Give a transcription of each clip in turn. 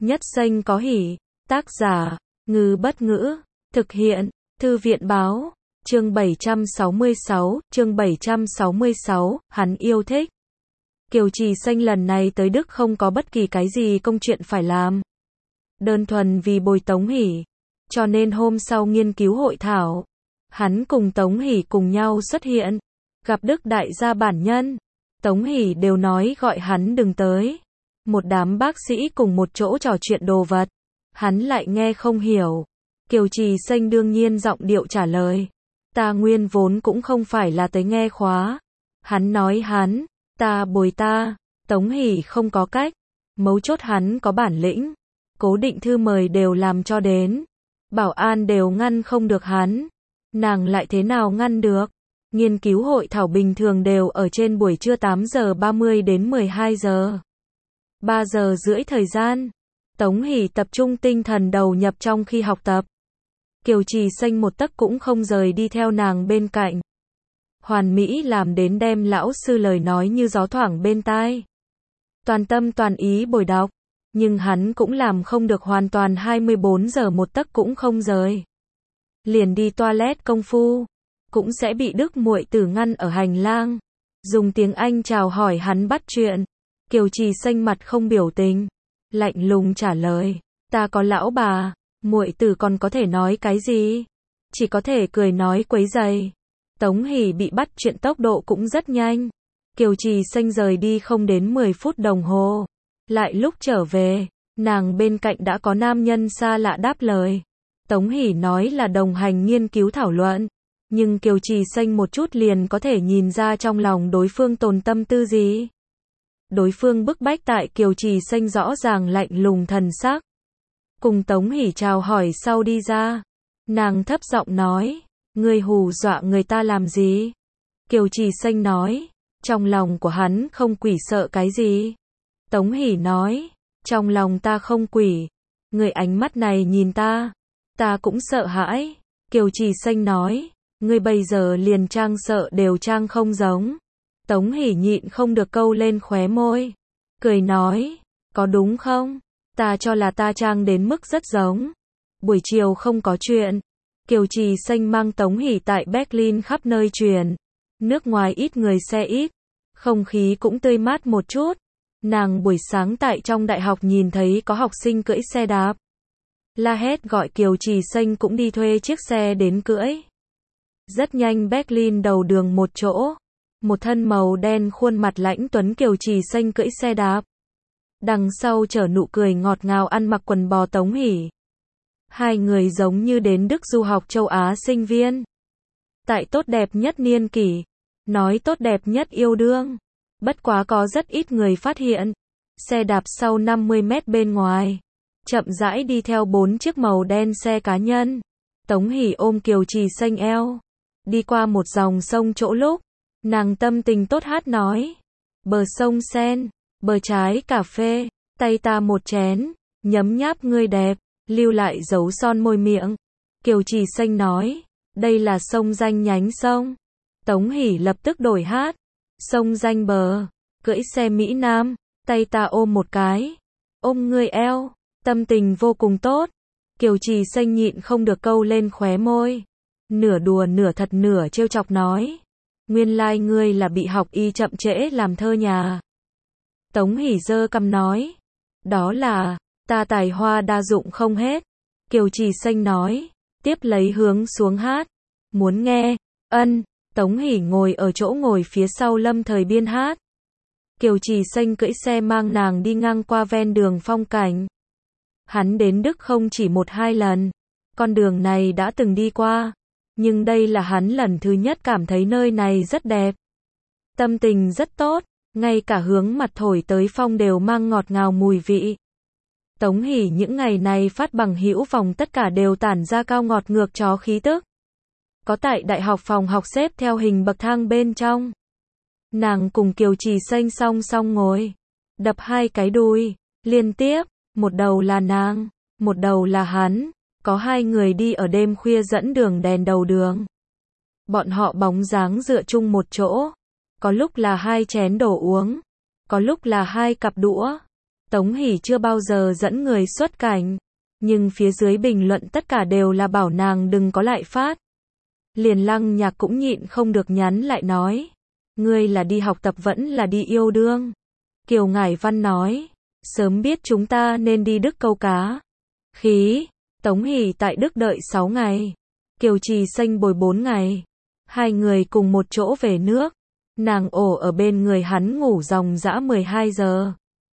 Nhất Xanh có hỉ. Tác giả, Ngư Bất Ngữ. Thực hiện, Thư viện Báo. Chương 766, hắn yêu thích. Kiều Trì Xanh lần này tới Đức không có bất kỳ cái gì công chuyện phải làm. Đơn thuần vì bồi Tống Hỷ. Cho nên hôm sau nghiên cứu hội thảo, hắn cùng Tống Hỷ cùng nhau xuất hiện. Gặp Đức đại gia bản nhân. Tống Hỷ đều nói gọi hắn đừng tới. Một đám bác sĩ cùng một chỗ trò chuyện đồ vật. Hắn lại nghe không hiểu. Kiều Trì Xanh đương nhiên giọng điệu trả lời. Ta nguyên vốn cũng không phải là tới nghe khóa. Hắn nói ta bồi ta. Tống Hỷ không có cách. Mấu chốt hắn có bản lĩnh. Cố Định thư mời đều làm cho đến. Bảo an đều ngăn không được hắn. Nàng lại thế nào ngăn được. Nghiên cứu hội thảo bình thường đều ở trên buổi trưa 8 giờ 30 đến 12 giờ. 3 giờ rưỡi thời gian. Tống Hỷ tập trung tinh thần đầu nhập trong khi học tập. Kiều Trì Xanh một tấc cũng không rời đi theo nàng bên cạnh. Hoàn mỹ làm đến đem lão sư lời nói như gió thoảng bên tai. Toàn tâm toàn ý bồi đọc. Nhưng hắn cũng làm không được hoàn toàn 24 giờ một tấc cũng không rời. Liền đi toilet công phu. Cũng sẽ bị Đức muội tử ngăn ở hành lang. Dùng tiếng Anh chào hỏi hắn bắt chuyện. Kiều Trì Xanh mặt không biểu tình. Lạnh lùng trả lời. Ta có lão bà. Muội tử còn có thể nói cái gì? Chỉ có thể cười nói quấy rầy. Tống Hỷ bị bắt chuyện tốc độ cũng rất nhanh. Kiều Trì Xanh rời đi không đến 10 phút đồng hồ. Lại lúc trở về, nàng bên cạnh đã có nam nhân xa lạ đáp lời. Tống Hỷ nói là đồng hành nghiên cứu thảo luận. Nhưng Kiều Trì Xanh một chút liền có thể nhìn ra trong lòng đối phương tồn tâm tư gì. Đối phương bức bách tại Kiều Trì Xanh rõ ràng lạnh lùng thần sắc. Cùng Tống Hỷ chào hỏi sau đi ra. Nàng thấp giọng nói, ngươi hù dọa người ta làm gì? Kiều Trì Xanh nói, trong lòng của hắn không quỷ sợ cái gì? Tống Hỷ nói, trong lòng ta không quỷ. Người ánh mắt này nhìn ta cũng sợ hãi. Kiều Trì Xanh nói, ngươi bây giờ liền trang sợ đều trang không giống. Tống Hỷ nhịn không được câu lên khóe môi. Cười nói, có đúng không? Ta cho là ta trang đến mức rất giống. Buổi chiều không có chuyện. Kiều Trì Xanh mang Tống Hỷ tại Berlin khắp nơi truyền. Nước ngoài ít người xe ít. Không khí cũng tươi mát một chút. Nàng buổi sáng tại trong đại học nhìn thấy có học sinh cưỡi xe đạp. La hét gọi Kiều Trì Xanh cũng đi thuê chiếc xe đến cưỡi. Rất nhanh Berlin đầu đường một chỗ. Một thân màu đen khuôn mặt lãnh tuấn Kiều Trì Xanh cưỡi xe đạp. Đằng sau chở nụ cười ngọt ngào ăn mặc quần bò Tống Hỷ. Hai người giống như đến Đức du học châu Á sinh viên. Tại tốt đẹp nhất niên kỷ. Nói tốt đẹp nhất yêu đương. Bất quá có rất ít người phát hiện. Xe đạp sau 50 mét bên ngoài. Chậm rãi đi theo 4 chiếc màu đen xe cá nhân. Tống Hỷ ôm Kiều Trì Xanh eo. Đi qua một dòng sông chỗ lúc. Nàng tâm tình tốt hát nói. Bờ sông sen. Bờ trái cà phê. Tay ta một chén. Nhấm nháp ngươi đẹp. Lưu lại dấu son môi miệng. Kiều Trì Xanh nói. Đây là sông danh nhánh sông. Tống Hỷ lập tức đổi hát. Sông danh bờ. Cưỡi xe Mỹ Nam. Tay ta ôm một cái. Ôm ngươi eo. Tâm tình vô cùng tốt. Kiều Trì Xanh nhịn không được câu lên khóe môi. Nửa đùa nửa thật nửa trêu chọc nói. Nguyên lai ngươi là bị học y chậm trễ làm thơ nhà. Tống Hỷ giơ cằm nói. Đó là, ta tài hoa đa dụng không hết. Kiều Trì Xanh nói. Tiếp lấy hướng xuống hát. Muốn nghe? Ân. Tống Hỷ ngồi ở chỗ ngồi phía sau Lâm Thời Biên hát. Kiều Trì Xanh cưỡi xe mang nàng đi ngang qua ven đường phong cảnh. Hắn đến Đức không chỉ 1-2 lần. Con đường này đã từng đi qua. Nhưng đây là hắn lần thứ nhất cảm thấy nơi này rất đẹp. Tâm tình rất tốt. Ngay cả hướng mặt thổi tới phong đều mang ngọt ngào mùi vị. Tống Hỷ những ngày này phát bằng hữu vòng tất cả đều tản ra cao ngọt ngược chó khí tức. Có tại đại học phòng học xếp theo hình bậc thang bên trong. Nàng cùng Kiều Trì Xanh song song ngồi. Đập 2 cái đùi. Liên tiếp. Một đầu là nàng. Một đầu là hắn. Có 2 người đi ở đêm khuya dẫn đường đèn đầu đường. Bọn họ bóng dáng dựa chung một chỗ. Có lúc là 2 chén đồ uống. Có lúc là 2 cặp đũa. Tống Hỷ chưa bao giờ dẫn người xuất cảnh, nhưng phía dưới bình luận tất cả đều là bảo nàng đừng có lại phát. Liền Lăng Nhạc cũng nhịn không được nhắn lại nói, ngươi là đi học tập vẫn là đi yêu đương. Kiều Ngải Văn nói, sớm biết chúng ta nên đi Đức câu cá. Khí, Tống Hỷ tại Đức đợi 6 ngày, Kiều Trì Xanh bồi 4 ngày. Hai người cùng một chỗ về nước, nàng ổ ở bên người hắn ngủ ròng rã 12 giờ.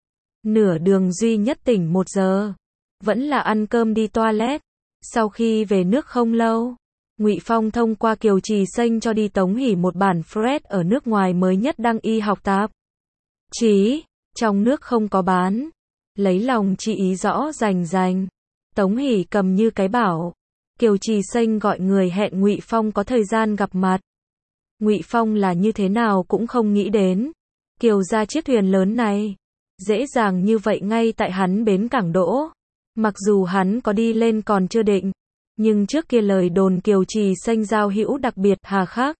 Nửa đường duy nhất tỉnh 1 giờ, vẫn là ăn cơm đi toilet. Sau khi về nước không lâu, Ngụy Phong thông qua Kiều Trì Xanh cho đi Tống Hỷ một bản Fred ở nước ngoài mới nhất đăng y học tạp chí, trong nước không có bán. Lấy lòng chi ý rõ rành. Tống Hỷ cầm như cái bảo. Kiều Trì Xanh gọi người hẹn Ngụy Phong có thời gian gặp mặt. Ngụy Phong là như thế nào cũng không nghĩ đến, Kiều ra chiếc thuyền lớn này, dễ dàng như vậy ngay tại hắn bến cảng đỗ. Mặc dù hắn có đi lên còn chưa định, nhưng trước kia lời đồn Kiều Trì Xanh giao hữu đặc biệt hà khắc,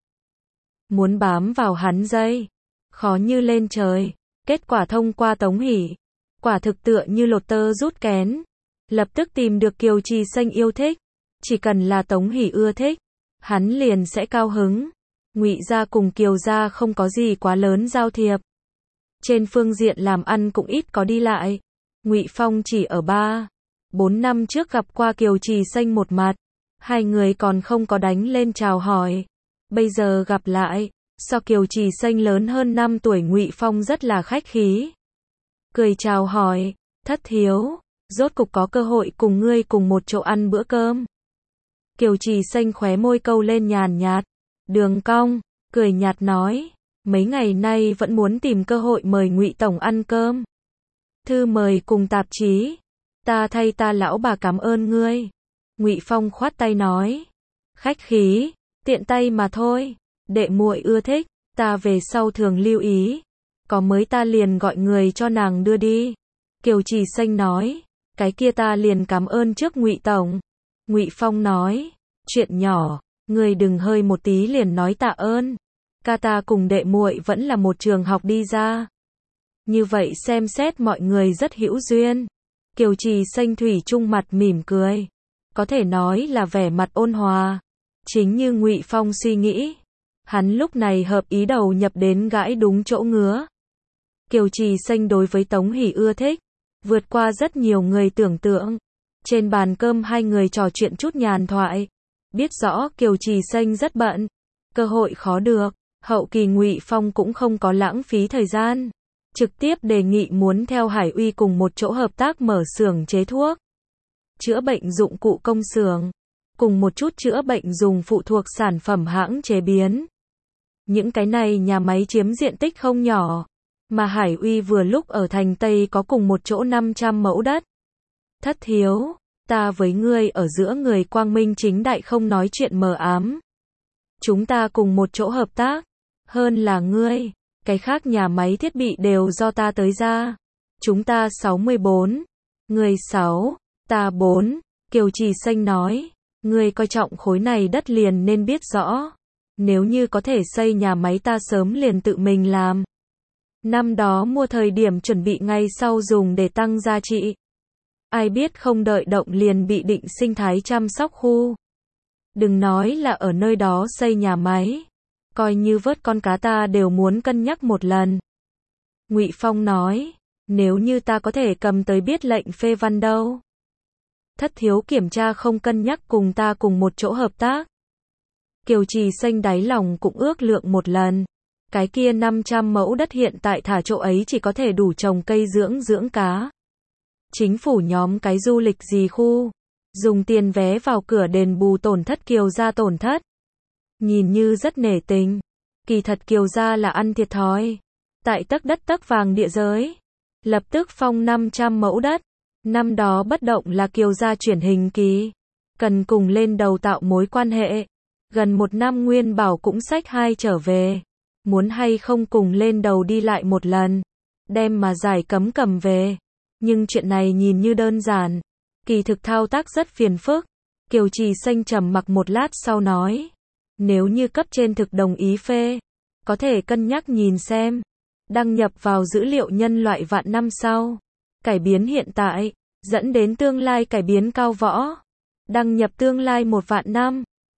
muốn bám vào hắn dây, khó như lên trời. Kết quả thông qua Tống Hỷ, quả thực tựa như lột tơ rút kén, lập tức tìm được Kiều Trì Xanh yêu thích. Chỉ cần là Tống Hỷ ưa thích, hắn liền sẽ cao hứng. Ngụy gia cùng Kiều gia không có gì quá lớn giao thiệp, trên phương diện làm ăn cũng ít có đi lại. Ngụy Phong chỉ ở 3-4 năm trước gặp qua Kiều Trì Xanh một mặt, hai người còn không có đánh lên chào hỏi. Bây giờ gặp lại, so Kiều Trì Xanh lớn hơn 5 tuổi, Ngụy Phong rất là khách khí, cười chào hỏi, thất thiếu, rốt cục có cơ hội cùng ngươi cùng một chỗ ăn bữa cơm. Kiều Trì Xanh khóe môi câu lên nhàn nhạt, đường cong, cười nhạt nói, mấy ngày nay vẫn muốn tìm cơ hội mời Ngụy tổng ăn cơm. Thư mời cùng tạp chí, ta thay ta lão bà cảm ơn ngươi. Ngụy Phong khoát tay nói, khách khí, tiện tay mà thôi, đệ muội ưa thích, ta về sau thường lưu ý, có mới ta liền gọi người cho nàng đưa đi. Kiều Trì Xanh nói, cái kia ta liền cảm ơn trước Ngụy tổng. Ngụy Phong nói, chuyện nhỏ, ngươi đừng hơi một tí liền nói tạ ơn. Ca ta cùng đệ muội vẫn là một trường học đi ra. Như vậy xem xét mọi người rất hữu duyên. Kiều Trì Xanh thủy chung mặt mỉm cười, có thể nói là vẻ mặt ôn hòa. Chính như Ngụy Phong suy nghĩ, hắn lúc này hợp ý đầu nhập đến gãi đúng chỗ ngứa. Kiều Trì Xanh đối với Tống Hỷ ưa thích, vượt qua rất nhiều người tưởng tượng. Trên bàn cơm hai người trò chuyện chút nhàn thoại, biết rõ Kiều Trì Xanh rất bận, cơ hội khó được. Hậu kỳ Ngụy Phong cũng không có lãng phí thời gian, trực tiếp đề nghị muốn theo Hải Uy cùng một chỗ hợp tác mở xưởng chế thuốc, chữa bệnh dụng cụ công xưởng, cùng một chút chữa bệnh dùng phụ thuộc sản phẩm hãng chế biến. Những cái này nhà máy chiếm diện tích không nhỏ, mà Hải Uy vừa lúc ở thành Tây có cùng một chỗ 500 mẫu đất. Thất thiếu, ta với ngươi ở giữa người quang minh chính đại không nói chuyện mờ ám. Chúng ta cùng một chỗ hợp tác, hơn là ngươi, cái khác nhà máy thiết bị đều do ta tới ra. Chúng ta 64, ngươi 6, ta 4, Kiều Trì Xanh nói, ngươi coi trọng khối này đất liền nên biết rõ. Nếu như có thể xây nhà máy ta sớm liền tự mình làm. Năm đó mua thời điểm chuẩn bị ngay sau dùng để tăng giá trị. Ai biết không đợi động liền bị định sinh thái chăm sóc khu. Đừng nói là ở nơi đó xây nhà máy, coi như vớt con cá ta đều muốn cân nhắc một lần. Ngụy Phong nói, nếu như ta có thể cầm tới biết lệnh phê văn đâu. Thất thiếu kiểm tra không cân nhắc cùng ta cùng một chỗ hợp tác. Kiều Trì Xanh đáy lòng cũng ước lượng một lần. Cái kia 500 mẫu đất hiện tại thả chỗ ấy chỉ có thể đủ trồng cây dưỡng cá. Chính phủ nhóm cái du lịch gì khu, dùng tiền vé vào cửa đền bù tổn thất Kiều gia tổn thất. Nhìn như rất nể tình, kỳ thật Kiều gia là ăn thiệt thòi. Tại tấc đất tấc vàng địa giới, lập tức phong 500 mẫu đất. Năm đó bất động là Kiều gia chuyển hình kỳ, cần cùng lên đầu tạo mối quan hệ. Gần 1 năm Nguyên Bảo cũng xách 2 trở về, muốn hay không cùng lên đầu đi lại một lần, đem mà giải cấm cầm về. Nhưng chuyện này nhìn như đơn giản, kỳ thực thao tác rất phiền phức. Kiều Trì Xanh trầm mặc một lát sau nói, nếu như cấp trên thực đồng ý phê, có thể cân nhắc nhìn xem, đăng nhập vào dữ liệu nhân loại vạn năm sau. Cải biến hiện tại, dẫn đến tương lai cải biến cao võ. Đăng nhập tương lai 1 vạn năm.